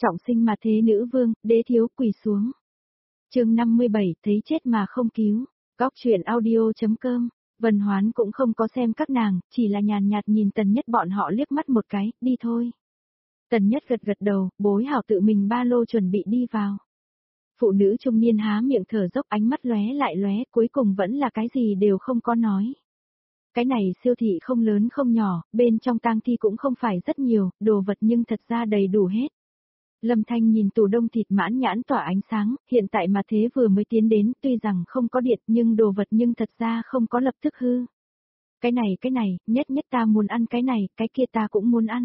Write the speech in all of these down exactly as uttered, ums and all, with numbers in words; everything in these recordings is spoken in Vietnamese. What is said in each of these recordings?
Trọng sinh mà thế nữ vương, đế thiếu quỳ xuống. Chương năm mươi bảy, thấy chết mà không cứu. Góc truyện audio.com. Vân Hoán cũng không có xem các nàng, chỉ là nhàn nhạt nhìn Tần Nhất bọn họ liếc mắt một cái, đi thôi. Tần Nhất gật gật đầu, bối hảo tự mình ba lô chuẩn bị đi vào. Phụ nữ trung niên há miệng thở dốc, ánh mắt lóe lại lóe, cuối cùng vẫn là cái gì đều không có nói. Cái này siêu thị không lớn không nhỏ, bên trong tang thi cũng không phải rất nhiều, đồ vật nhưng thật ra đầy đủ hết. Lâm Thanh nhìn tủ đông thịt mãn nhãn tỏa ánh sáng, hiện tại mà thế vừa mới tiến đến, tuy rằng không có điện nhưng đồ vật nhưng thật ra không có lập tức hư. Cái này cái này, nhất nhất ta muốn ăn cái này, cái kia ta cũng muốn ăn.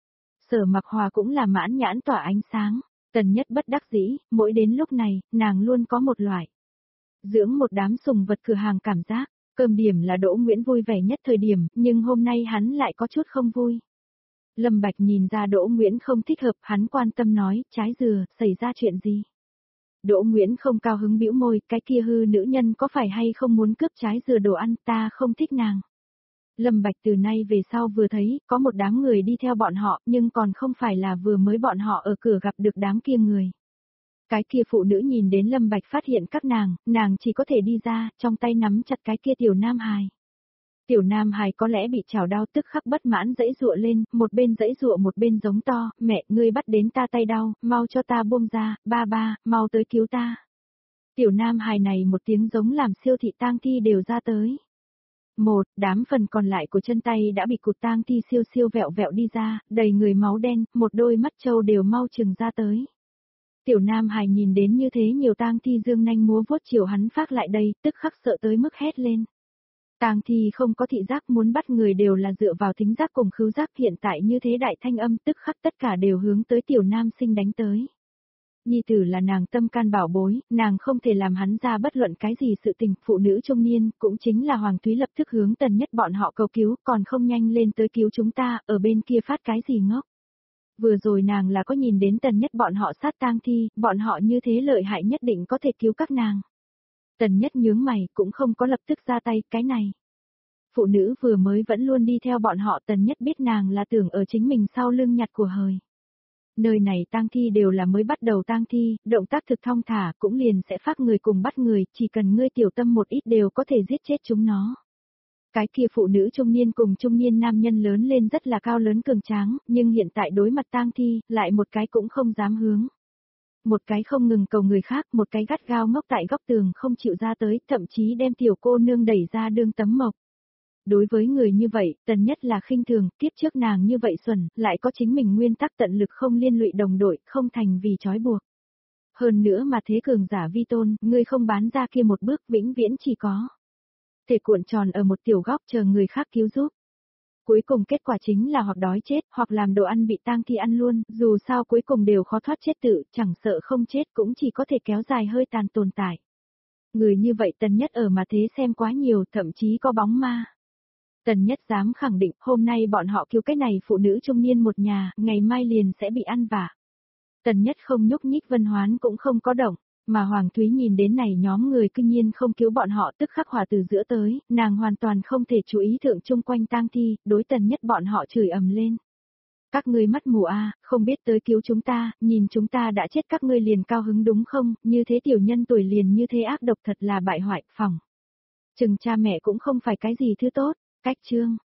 Sở Mặc Hòa cũng là mãn nhãn tỏa ánh sáng, Tần Nhất bất đắc dĩ, mỗi đến lúc này, nàng luôn có một loại dưỡng một đám sùng vật cửa hàng cảm giác, cơm điểm là Đỗ Nguyễn vui vẻ nhất thời điểm, nhưng hôm nay hắn lại có chút không vui. Lâm Bạch nhìn ra Đỗ Nguyễn không thích hợp, hắn quan tâm nói, trái dừa, xảy ra chuyện gì? Đỗ Nguyễn không cao hứng bĩu môi, cái kia hư nữ nhân có phải hay không muốn cướp trái dừa đồ ăn, ta không thích nàng. Lâm Bạch từ nay về sau vừa thấy, có một đám người đi theo bọn họ, nhưng còn không phải là vừa mới bọn họ ở cửa gặp được đám kia người. Cái kia phụ nữ nhìn đến Lâm Bạch phát hiện các nàng, nàng chỉ có thể đi ra, trong tay nắm chặt cái kia tiểu nam hài. Tiểu Nam Hài có lẽ bị chảo đau tức khắc bất mãn dãy dụa lên, một bên dãy dụa một bên giống to, mẹ, ngươi bắt đến ta tay đau, mau cho ta buông ra, ba ba, mau tới cứu ta. Tiểu Nam Hài này một tiếng giống làm siêu thị tang thi đều ra tới. Một, đám phần còn lại của chân tay đã bị cụt tang thi siêu siêu vẹo vẹo đi ra, đầy người máu đen, một đôi mắt trâu đều mau chừng ra tới. Tiểu Nam Hài nhìn đến như thế nhiều tang thi dương nanh múa vuốt chiều hắn phát lại đây, tức khắc sợ tới mức hét lên. Tang thi không có thị giác muốn bắt người đều là dựa vào thính giác cùng khứu giác, hiện tại như thế đại thanh âm tức khắc tất cả đều hướng tới tiểu nam sinh đánh tới. Nhi tử là nàng tâm can bảo bối, nàng không thể làm hắn ra bất luận cái gì sự tình, phụ nữ trung niên, cũng chính là Hoàng Thúy lập tức hướng Tần Nhất bọn họ cầu cứu, còn không nhanh lên tới cứu chúng ta, ở bên kia phát cái gì ngốc. Vừa rồi nàng là có nhìn đến Tần Nhất bọn họ sát tang thi, bọn họ như thế lợi hại nhất định có thể cứu các nàng. Tần Nhất nhướng mày cũng không có lập tức ra tay, cái này. Phụ nữ vừa mới vẫn luôn đi theo bọn họ, Tần Nhất biết nàng là tưởng ở chính mình sau lưng nhặt của hời. Nơi này tang thi đều là mới bắt đầu tang thi, động tác thực thong thả cũng liền sẽ phát người cùng bắt người, chỉ cần ngươi tiểu tâm một ít đều có thể giết chết chúng nó. Cái kia phụ nữ trung niên cùng trung niên nam nhân lớn lên rất là cao lớn cường tráng, nhưng hiện tại đối mặt tang thi, lại một cái cũng không dám hướng. Một cái không ngừng cầu người khác, một cái gắt gao ngốc tại góc tường không chịu ra tới, thậm chí đem tiểu cô nương đẩy ra đương tấm mộc. Đối với người như vậy, Tần Nhất là khinh thường, kiếp trước nàng như vậy xuẩn, lại có chính mình nguyên tắc tận lực không liên lụy đồng đội, không thành vì trói buộc. Hơn nữa mà thế cường giả vi tôn, ngươi không bán ra kia một bước vĩnh viễn chỉ có thể cuộn tròn ở một tiểu góc chờ người khác cứu giúp. Cuối cùng kết quả chính là hoặc đói chết, hoặc làm đồ ăn bị tang thi ăn luôn, dù sao cuối cùng đều khó thoát chết tự, chẳng sợ không chết cũng chỉ có thể kéo dài hơi tàn tồn tại. Người như vậy Tần Nhất ở mà thế xem quá nhiều, thậm chí có bóng ma. Tần Nhất dám khẳng định, hôm nay bọn họ cứu cái này phụ nữ trung niên một nhà, ngày mai liền sẽ bị ăn vạ. Tần Nhất không nhúc nhích, Vân Hoán cũng không có động. Mà Hoàng Thúy nhìn đến này nhóm người cư nhiên không cứu bọn họ, tức khắc hòa từ giữa tới, nàng hoàn toàn không thể chú ý thượng chung quanh tang thi, đối Tần Nhất bọn họ chửi ầm lên. Các ngươi mắt mù a, không biết tới cứu chúng ta, nhìn chúng ta đã chết các ngươi liền cao hứng đúng không, như thế tiểu nhân tuổi liền như thế ác độc thật là bại hoại, phỏng. Chừng cha mẹ cũng không phải cái gì thứ tốt, cách chương.